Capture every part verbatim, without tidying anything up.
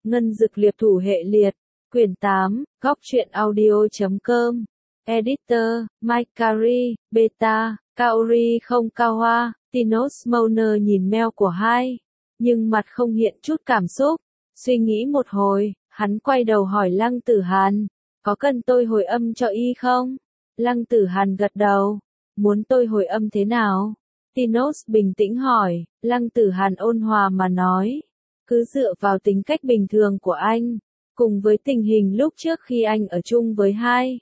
Ngân Dực Liệp Thủ Hệ Liệt, Quyển tám, góc truyện audio chấm com, Editor, Mike Carey, Beta, Kaori không cao hoa, Tinos Mauner nhìn mail của hai, nhưng mặt không hiện chút cảm xúc, suy nghĩ một hồi, hắn quay đầu hỏi Lăng Tử Hàn, có cần tôi hồi âm cho y không? Lăng Tử Hàn gật đầu, muốn tôi hồi âm thế nào? Tinos bình tĩnh hỏi, Lăng Tử Hàn ôn hòa mà nói, cứ dựa vào tính cách bình thường của anh, cùng với tình hình lúc trước khi anh ở chung với hai.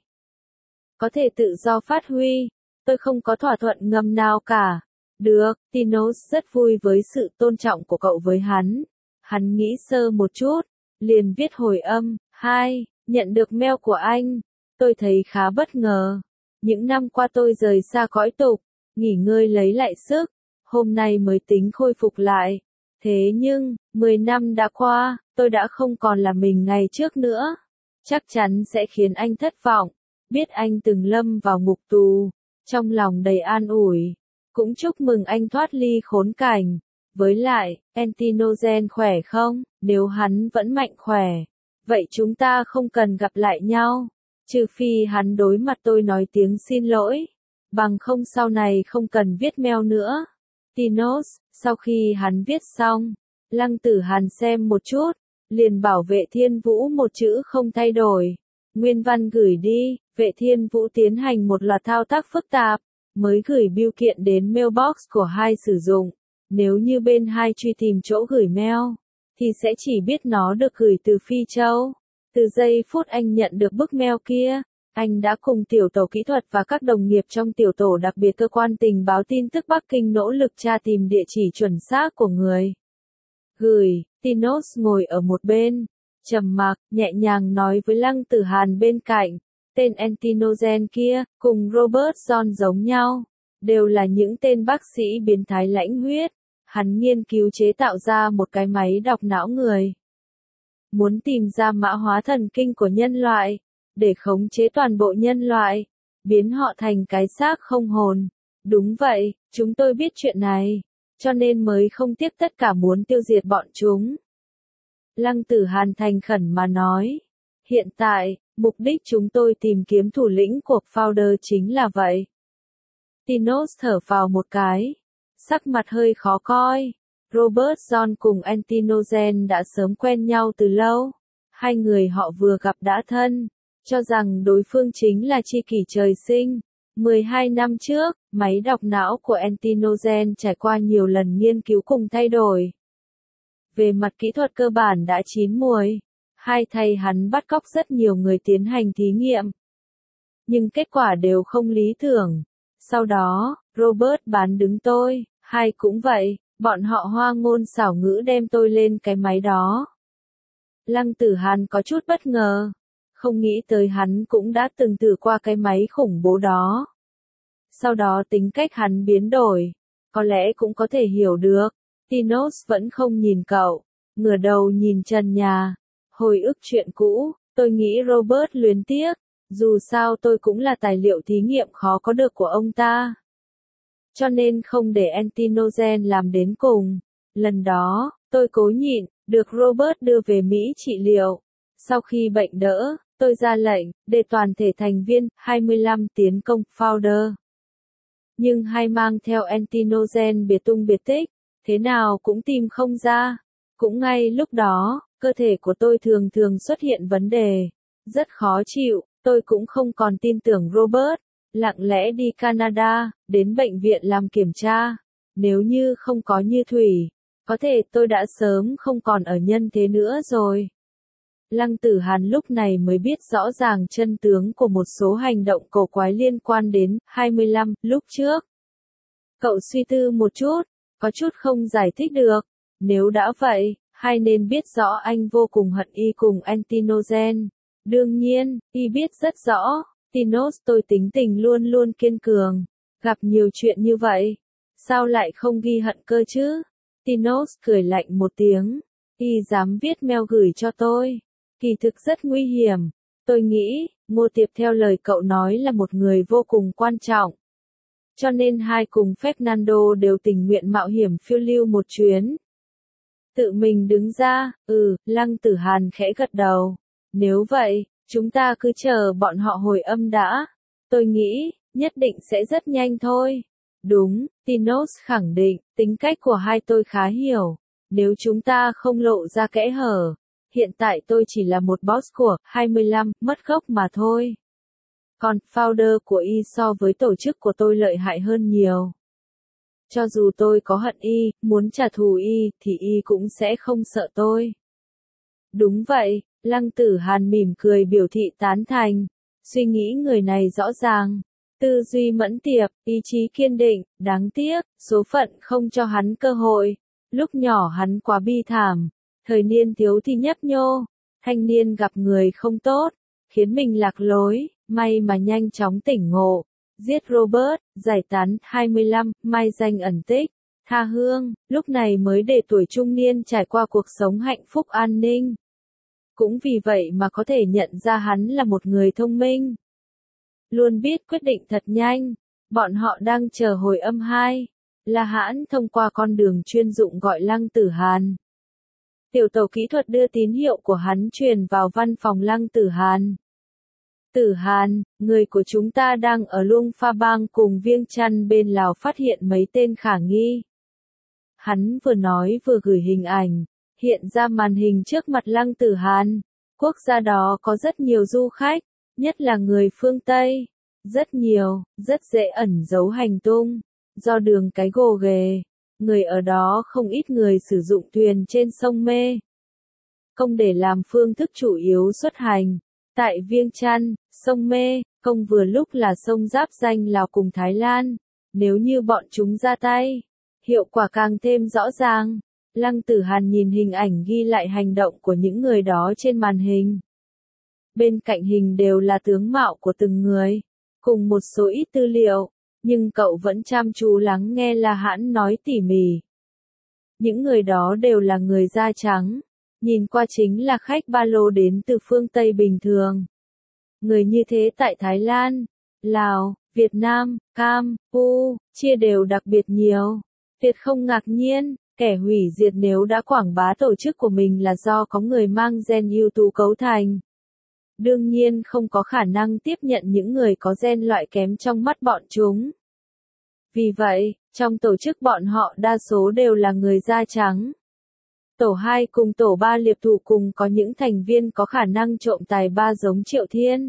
Có thể tự do phát huy, tôi không có thỏa thuận ngầm nào cả. Được, Tinos rất vui với sự tôn trọng của cậu với hắn. Hắn nghĩ sơ một chút, liền viết hồi âm, hai, nhận được mail của anh. Tôi thấy khá bất ngờ. Những năm qua tôi rời xa cõi tục, nghỉ ngơi lấy lại sức, hôm nay mới tính khôi phục lại. Thế nhưng, mười năm đã qua, tôi đã không còn là mình ngày trước nữa. Chắc chắn sẽ khiến anh thất vọng. Biết anh từng lâm vào ngục tù, trong lòng đầy an ủi. Cũng chúc mừng anh thoát ly khốn cảnh. Với lại, Antinogen khỏe không? Nếu hắn vẫn mạnh khỏe, vậy chúng ta không cần gặp lại nhau. Trừ phi hắn đối mặt tôi nói tiếng xin lỗi. Bằng không sau này không cần viết mail nữa. Tinos, sau khi hắn viết xong, Lăng Tử Hàn xem một chút, liền bảo Vệ Thiên Vũ một chữ không thay đổi. Nguyên văn gửi đi, Vệ Thiên Vũ tiến hành một loạt thao tác phức tạp, mới gửi bưu kiện đến mailbox của hai sử dụng. Nếu như bên hai truy tìm chỗ gửi mail, thì sẽ chỉ biết nó được gửi từ Phi Châu. Từ giây phút anh nhận được bức mail kia, anh đã cùng tiểu tổ kỹ thuật và các đồng nghiệp trong tiểu tổ đặc biệt cơ quan tình báo tin tức Bắc Kinh nỗ lực tra tìm địa chỉ chuẩn xác của người gửi. Tinos ngồi ở một bên, trầm mặc, nhẹ nhàng nói với Lăng Tử Hàn bên cạnh, tên Antinogen kia, cùng Robert John giống nhau, đều là những tên bác sĩ biến thái lãnh huyết. Hắn nghiên cứu chế tạo ra một cái máy đọc não người. Muốn tìm ra mã hóa thần kinh của nhân loại, để khống chế toàn bộ nhân loại, biến họ thành cái xác không hồn. Đúng vậy, chúng tôi biết chuyện này, cho nên mới không tiếc tất cả muốn tiêu diệt bọn chúng. Lăng Tử Hàn thành khẩn mà nói, hiện tại, mục đích chúng tôi tìm kiếm thủ lĩnh của Founder chính là vậy. Tinos thở phào một cái, sắc mặt hơi khó coi. Robert John cùng Antinogen đã sớm quen nhau từ lâu. Hai người họ vừa gặp đã thân, cho rằng đối phương chính là tri kỷ trời sinh. mười hai năm trước, máy đọc não của Antinogen trải qua nhiều lần nghiên cứu cùng thay đổi. Về mặt kỹ thuật cơ bản đã chín muồi. Hai thầy hắn bắt cóc rất nhiều người tiến hành thí nghiệm. Nhưng kết quả đều không lý tưởng. Sau đó, Robert bán đứng tôi, hai cũng vậy, bọn họ hoa ngôn xảo ngữ đem tôi lên cái máy đó. Lăng Tử Hàn có chút bất ngờ, không nghĩ tới hắn cũng đã từng thử qua cái máy khủng bố đó. Sau đó tính cách hắn biến đổi, có lẽ cũng có thể hiểu được. Tinos vẫn không nhìn cậu, ngửa đầu nhìn trần nhà, hồi ức chuyện cũ, tôi nghĩ Robert luyến tiếc, dù sao tôi cũng là tài liệu thí nghiệm khó có được của ông ta. Cho nên không để Antinogen làm đến cùng. Lần đó, tôi cố nhịn, được Robert đưa về Mỹ trị liệu. Sau khi bệnh đỡ, tôi ra lệnh, để toàn thể thành viên, hai mươi lăm tiến công Founder. Nhưng hai mang theo Antinogen biệt tung biệt tích, thế nào cũng tìm không ra. Cũng ngay lúc đó, cơ thể của tôi thường thường xuất hiện vấn đề. Rất khó chịu, tôi cũng không còn tin tưởng Robert. Lặng lẽ đi Canada, đến bệnh viện làm kiểm tra. Nếu như không có Như Thủy, có thể tôi đã sớm không còn ở nhân thế nữa rồi. Lăng Tử Hàn lúc này mới biết rõ ràng chân tướng của một số hành động cổ quái liên quan đến hai mươi lăm lúc trước. Cậu suy tư một chút, có chút không giải thích được. Nếu đã vậy, hai nên biết rõ anh vô cùng hận y cùng Antinogen. Đương nhiên, y biết rất rõ. Tinos, tôi tính tình luôn luôn kiên cường, gặp nhiều chuyện như vậy, sao lại không ghi hận cơ chứ? Tinos cười lạnh một tiếng, y dám viết mail gửi cho tôi, kỳ thực rất nguy hiểm. Tôi nghĩ, Ngô Tiệp theo lời cậu nói là một người vô cùng quan trọng. Cho nên hai cùng Fernando đều tình nguyện mạo hiểm phiêu lưu một chuyến. Tự mình đứng ra, ừ, Lăng Tử Hàn khẽ gật đầu. Nếu vậy, chúng ta cứ chờ bọn họ hồi âm đã. Tôi nghĩ, nhất định sẽ rất nhanh thôi. Đúng, Tinos khẳng định, tính cách của hai tôi khá hiểu. Nếu chúng ta không lộ ra kẽ hở, hiện tại tôi chỉ là một boss của hai mươi lăm, mất gốc mà thôi. Còn founder của y so với tổ chức của tôi lợi hại hơn nhiều. Cho dù tôi có hận y, muốn trả thù y, thì y cũng sẽ không sợ tôi. Đúng vậy, Lăng Tử Hàn mỉm cười biểu thị tán thành. Suy nghĩ người này rõ ràng. Tư duy mẫn tiệp, ý chí kiên định, đáng tiếc, số phận không cho hắn cơ hội. Lúc nhỏ hắn quá bi thảm, thời niên thiếu thì nhấp nhô, thanh niên gặp người không tốt, khiến mình lạc lối, may mà nhanh chóng tỉnh ngộ. Giết Robert, giải tán hai mươi lăm, mai danh ẩn tích, tha hương, lúc này mới để tuổi trung niên trải qua cuộc sống hạnh phúc an ninh. Cũng vì vậy mà có thể nhận ra hắn là một người thông minh. Luôn biết quyết định thật nhanh, bọn họ đang chờ hồi âm hai. La Hãn thông qua con đường chuyên dụng gọi Lăng Tử Hàn. Tiểu tàu kỹ thuật đưa tín hiệu của hắn truyền vào văn phòng Lăng Tử Hàn. Tử Hàn, người của chúng ta đang ở Luông Pha Bang cùng Viêng Chăn bên Lào phát hiện mấy tên khả nghi. Hắn vừa nói vừa gửi hình ảnh, hiện ra màn hình trước mặt Lăng Tử Hàn. Quốc gia đó có rất nhiều du khách, nhất là người phương Tây. Rất nhiều, rất dễ ẩn giấu hành tung. Do đường cái gồ ghề, người ở đó không ít người sử dụng thuyền trên sông Mê Công để làm phương thức chủ yếu xuất hành. Tại Viêng Chăn, sông Mê Công vừa lúc là sông giáp ranh Lào cùng Thái Lan. Nếu như bọn chúng ra tay, hiệu quả càng thêm rõ ràng. Lăng Tử Hàn nhìn hình ảnh ghi lại hành động của những người đó trên màn hình. Bên cạnh hình đều là tướng mạo của từng người, cùng một số ít tư liệu, nhưng cậu vẫn chăm chú lắng nghe La Hãn nói tỉ mỉ. Những người đó đều là người da trắng, nhìn qua chính là khách ba lô đến từ phương Tây bình thường. Người như thế tại Thái Lan, Lào, Việt Nam, Cam, Pu, chia đều đặc biệt nhiều. Tuyệt không ngạc nhiên, kẻ hủy diệt nếu đã quảng bá tổ chức của mình là do có người mang gen ưu tú cấu thành. Đương nhiên không có khả năng tiếp nhận những người có gen loại kém trong mắt bọn chúng. Vì vậy, trong tổ chức bọn họ đa số đều là người da trắng. Tổ hai cùng tổ ba liệp thủ cùng có những thành viên có khả năng trộm tài ba giống Triệu Thiên.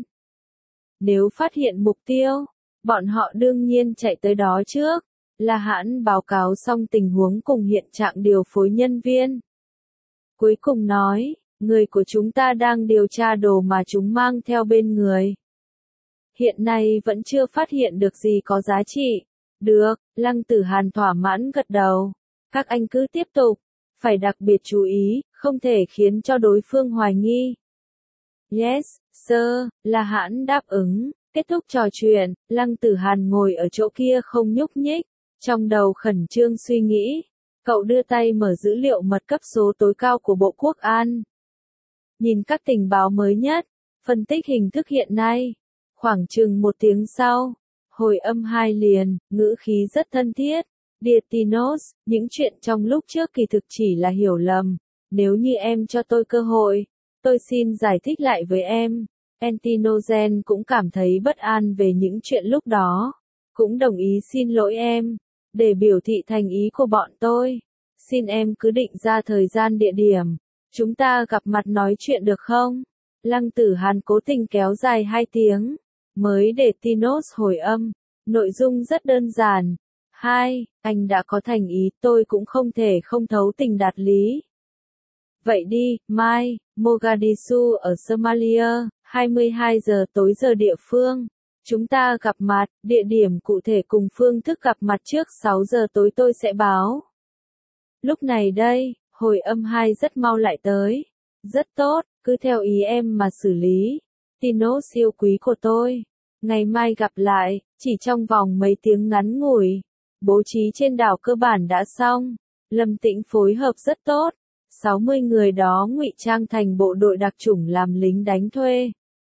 Nếu phát hiện mục tiêu, bọn họ đương nhiên chạy tới đó trước. La Hãn báo cáo xong tình huống cùng hiện trạng điều phối nhân viên. Cuối cùng nói, người của chúng ta đang điều tra đồ mà chúng mang theo bên người. Hiện nay vẫn chưa phát hiện được gì có giá trị. Được, Lăng Tử Hàn thỏa mãn gật đầu. Các anh cứ tiếp tục, phải đặc biệt chú ý, không thể khiến cho đối phương hoài nghi. Yes, sir, La Hãn đáp ứng. Kết thúc trò chuyện, Lăng Tử Hàn ngồi ở chỗ kia không nhúc nhích, trong đầu khẩn trương suy nghĩ. Cậu đưa tay mở dữ liệu mật cấp số tối cao của Bộ Quốc an. Nhìn các tình báo mới nhất, phân tích hình thức hiện nay. Khoảng chừng một tiếng sau, hồi âm hai liền, ngữ khí rất thân thiết. Dear Tinos, những chuyện trong lúc trước kỳ thực chỉ là hiểu lầm. Nếu như em cho tôi cơ hội, tôi xin giải thích lại với em. Antinogen cũng cảm thấy bất an về những chuyện lúc đó. Cũng đồng ý xin lỗi em. Để biểu thị thành ý của bọn tôi, xin em cứ định ra thời gian địa điểm. Chúng ta gặp mặt nói chuyện được không? Lăng Tử Hàn cố tình kéo dài hai tiếng, mới để Tinos hồi âm. Nội dung rất đơn giản. Hai, anh đã có thành ý, tôi cũng không thể không thấu tình đạt lý. Vậy đi, mai, Mogadishu ở Somalia, hai mươi hai giờ tối giờ địa phương. Chúng ta gặp mặt, địa điểm cụ thể cùng phương thức gặp mặt trước sáu giờ tối tôi sẽ báo. Lúc này đây, hồi âm hai rất mau lại tới. Rất tốt, cứ theo ý em mà xử lý. Tinos yêu quý của tôi. Ngày mai gặp lại, chỉ trong vòng mấy tiếng ngắn ngủi. Bố trí trên đảo cơ bản đã xong. Lâm Tĩnh phối hợp rất tốt. sáu mươi người đó ngụy trang thành bộ đội đặc chủng làm lính đánh thuê.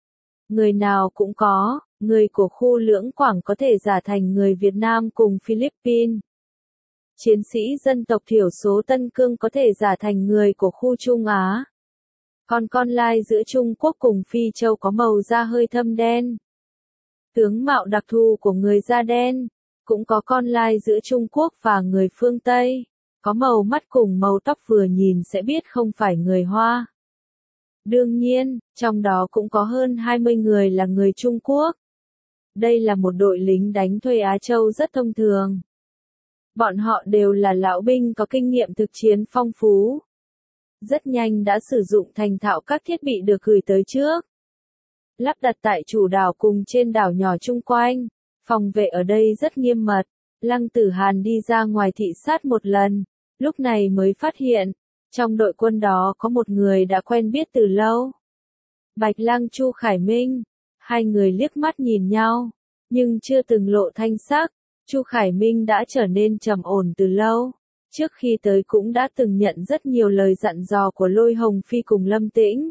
Người nào cũng có, người của khu lưỡng quảng có thể giả thành người Việt Nam cùng Philippines. chiến sĩ dân tộc thiểu số Tân Cương có thể giả thành người của khu Trung Á. Còn con lai giữa Trung Quốc cùng Phi Châu có màu da hơi thâm đen. Tướng mạo đặc thù của người da đen, cũng có con lai giữa Trung Quốc và người phương Tây, có màu mắt cùng màu tóc vừa nhìn sẽ biết không phải người Hoa. Đương nhiên, trong đó cũng có hơn hai mươi người là người Trung Quốc. Đây là một đội lính đánh thuê Á Châu rất thông thường. Bọn họ đều là lão binh có kinh nghiệm thực chiến phong phú. Rất nhanh đã sử dụng thành thạo các thiết bị được gửi tới trước. Lắp đặt tại chủ đảo cùng trên đảo nhỏ chung quanh. Phòng vệ ở đây rất nghiêm mật. Lăng Tử Hàn đi ra ngoài thị sát một lần, lúc này mới phát hiện, trong đội quân đó có một người đã quen biết từ lâu. Bạch Lăng Chu Khải Minh, hai người liếc mắt nhìn nhau, nhưng chưa từng lộ thanh sắc. Chu Khải Minh đã trở nên trầm ổn từ lâu, trước khi tới cũng đã từng nhận rất nhiều lời dặn dò của Lôi Hồng Phi cùng Lâm Tĩnh.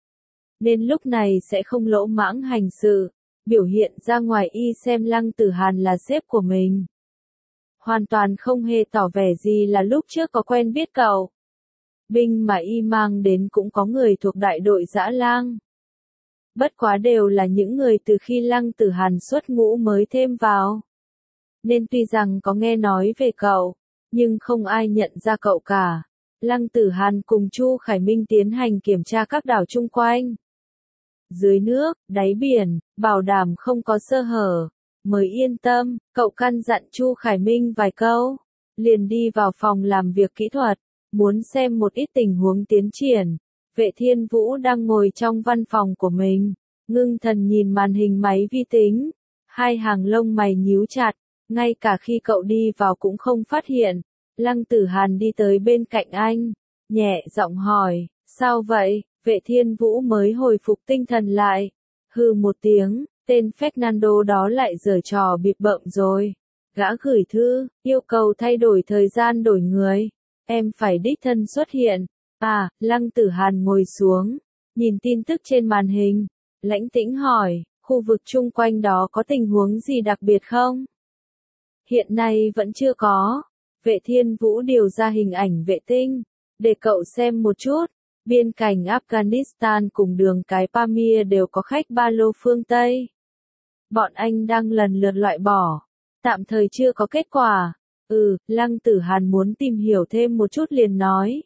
Nên lúc này sẽ không lỗ mãng hành sự, biểu hiện ra ngoài y xem Lăng Tử Hàn là sếp của mình. Hoàn toàn không hề tỏ vẻ gì là lúc trước có quen biết cậu. Binh mà y mang đến cũng có người thuộc đại đội Dã Lang. Bất quá đều là những người từ khi Lăng Tử Hàn xuất ngũ mới thêm vào. Nên tuy rằng có nghe nói về cậu, nhưng không ai nhận ra cậu cả. Lăng Tử Hàn cùng Chu Khải Minh tiến hành kiểm tra các đảo chung quanh. Dưới nước, đáy biển, bảo đảm không có sơ hở. Mới yên tâm, cậu căn dặn Chu Khải Minh vài câu. Liền đi vào phòng làm việc kỹ thuật, muốn xem một ít tình huống tiến triển. Vệ Thiên Vũ đang ngồi trong văn phòng của mình, ngưng thần nhìn màn hình máy vi tính. Hai hàng lông mày nhíu chặt, ngay cả khi cậu đi vào cũng không phát hiện. Lăng Tử Hàn đi tới bên cạnh anh, nhẹ giọng hỏi, sao vậy? Vệ Thiên Vũ mới hồi phục tinh thần lại. Hừ một tiếng, tên Fernando đó lại giở trò bịp bợm rồi. Gã gửi thư, yêu cầu thay đổi thời gian đổi người. Em phải đích thân xuất hiện. À, Lăng Tử Hàn ngồi xuống, nhìn tin tức trên màn hình. Lãnh Tĩnh hỏi, khu vực chung quanh đó có tình huống gì đặc biệt không? Hiện nay vẫn chưa có. Vệ Thiên Vũ điều ra hình ảnh vệ tinh, để cậu xem một chút. Biên cảnh Afghanistan cùng đường cái Pamir đều có khách ba lô phương Tây. Bọn anh đang lần lượt loại bỏ. Tạm thời chưa có kết quả. Ừ, Lăng Tử Hàn muốn tìm hiểu thêm một chút liền nói.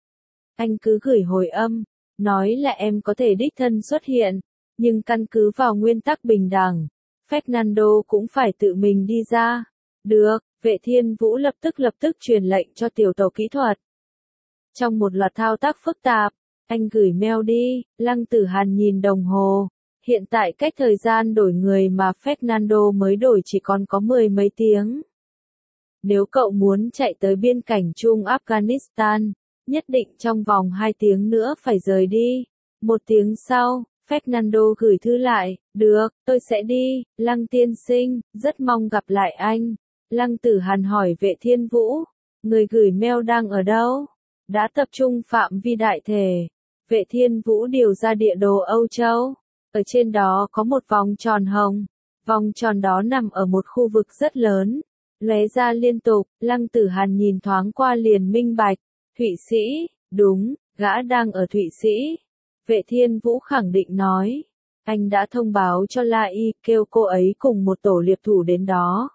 Anh cứ gửi hồi âm, nói là em có thể đích thân xuất hiện, nhưng căn cứ vào nguyên tắc bình đẳng, Fernando cũng phải tự mình đi ra. Được, Vệ Thiên Vũ lập tức lập tức truyền lệnh cho tiểu tổ kỹ thuật. Trong một loạt thao tác phức tạp, anh gửi mail đi. Lăng Tử Hàn nhìn đồng hồ. Hiện tại cách thời gian đổi người mà Fernando mới đổi chỉ còn có mười mấy tiếng. Nếu cậu muốn chạy tới biên cảnh Trung Afghanistan, nhất định trong vòng hai tiếng nữa phải rời đi. Một tiếng sau, Fernando gửi thư lại, được, tôi sẽ đi. Lăng tiên sinh, rất mong gặp lại anh. Lăng Tử Hàn hỏi Vệ Thiên Vũ, người gửi mail đang ở đâu? Đã tập trung phạm vi đại thể. Vệ Thiên Vũ điều ra địa đồ Âu Châu. Ở trên đó có một vòng tròn hồng. Vòng tròn đó nằm ở một khu vực rất lớn. Lóe ra liên tục, Lăng Tử Hàn nhìn thoáng qua liền minh bạch. Thụy Sĩ, đúng, gã đang ở Thụy Sĩ. Vệ Thiên Vũ khẳng định nói. Anh đã thông báo cho La Y, kêu cô ấy cùng một tổ liệp thủ đến đó.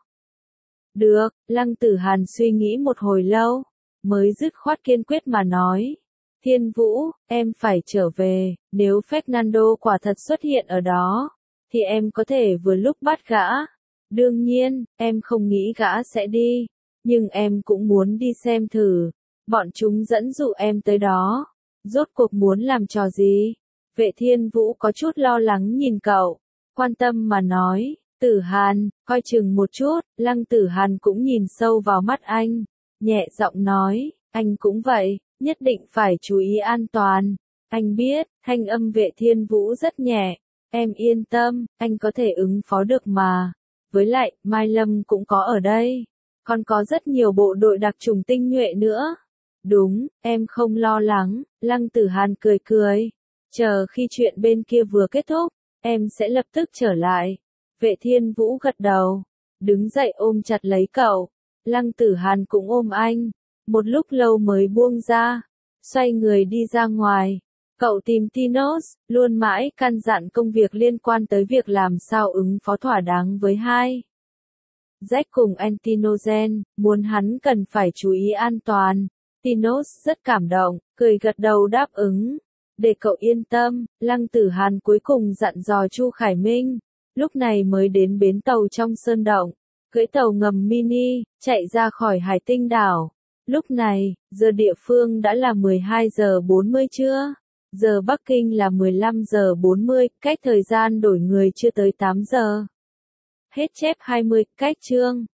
Được, Lăng Tử Hàn suy nghĩ một hồi lâu, mới dứt khoát kiên quyết mà nói. Thiên Vũ, em phải trở về, nếu Fernando quả thật xuất hiện ở đó, thì em có thể vừa lúc bắt gã. Đương nhiên, em không nghĩ gã sẽ đi, nhưng em cũng muốn đi xem thử. Bọn chúng dẫn dụ em tới đó, rốt cuộc muốn làm trò gì? Vệ Thiên Vũ có chút lo lắng nhìn cậu, quan tâm mà nói. Tử Hàn, coi chừng một chút. Lăng Tử Hàn cũng nhìn sâu vào mắt anh, nhẹ giọng nói, anh cũng vậy, nhất định phải chú ý an toàn. Anh biết, thanh âm Vệ Thiên Vũ rất nhẹ, em yên tâm, anh có thể ứng phó được mà. Với lại, Mai Lâm cũng có ở đây, còn có rất nhiều bộ đội đặc chủng tinh nhuệ nữa. Đúng, em không lo lắng. Lăng Tử Hàn cười cười, chờ khi chuyện bên kia vừa kết thúc, em sẽ lập tức trở lại. Vệ Thiên Vũ gật đầu, đứng dậy ôm chặt lấy cậu. Lăng Tử Hàn cũng ôm anh, một lúc lâu mới buông ra, xoay người đi ra ngoài. Cậu tìm Tinos, luôn mãi căn dặn công việc liên quan tới việc làm sao ứng phó thỏa đáng với hai Jack cùng Antinogen, muốn hắn cần phải chú ý an toàn. Tinos rất cảm động, cười gật đầu đáp ứng. Để cậu yên tâm, Lăng Tử Hàn cuối cùng dặn dò Chu Khải Minh, lúc này mới đến bến tàu trong sơn động, cưỡi tàu ngầm mini, chạy ra khỏi Hải Tinh đảo. Lúc này, giờ địa phương đã là mười hai giờ bốn mươi trưa, giờ Bắc Kinh là mười lăm giờ bốn mươi, cách thời gian đổi người chưa tới tám giờ. Hết chép hai mươi, cách chương.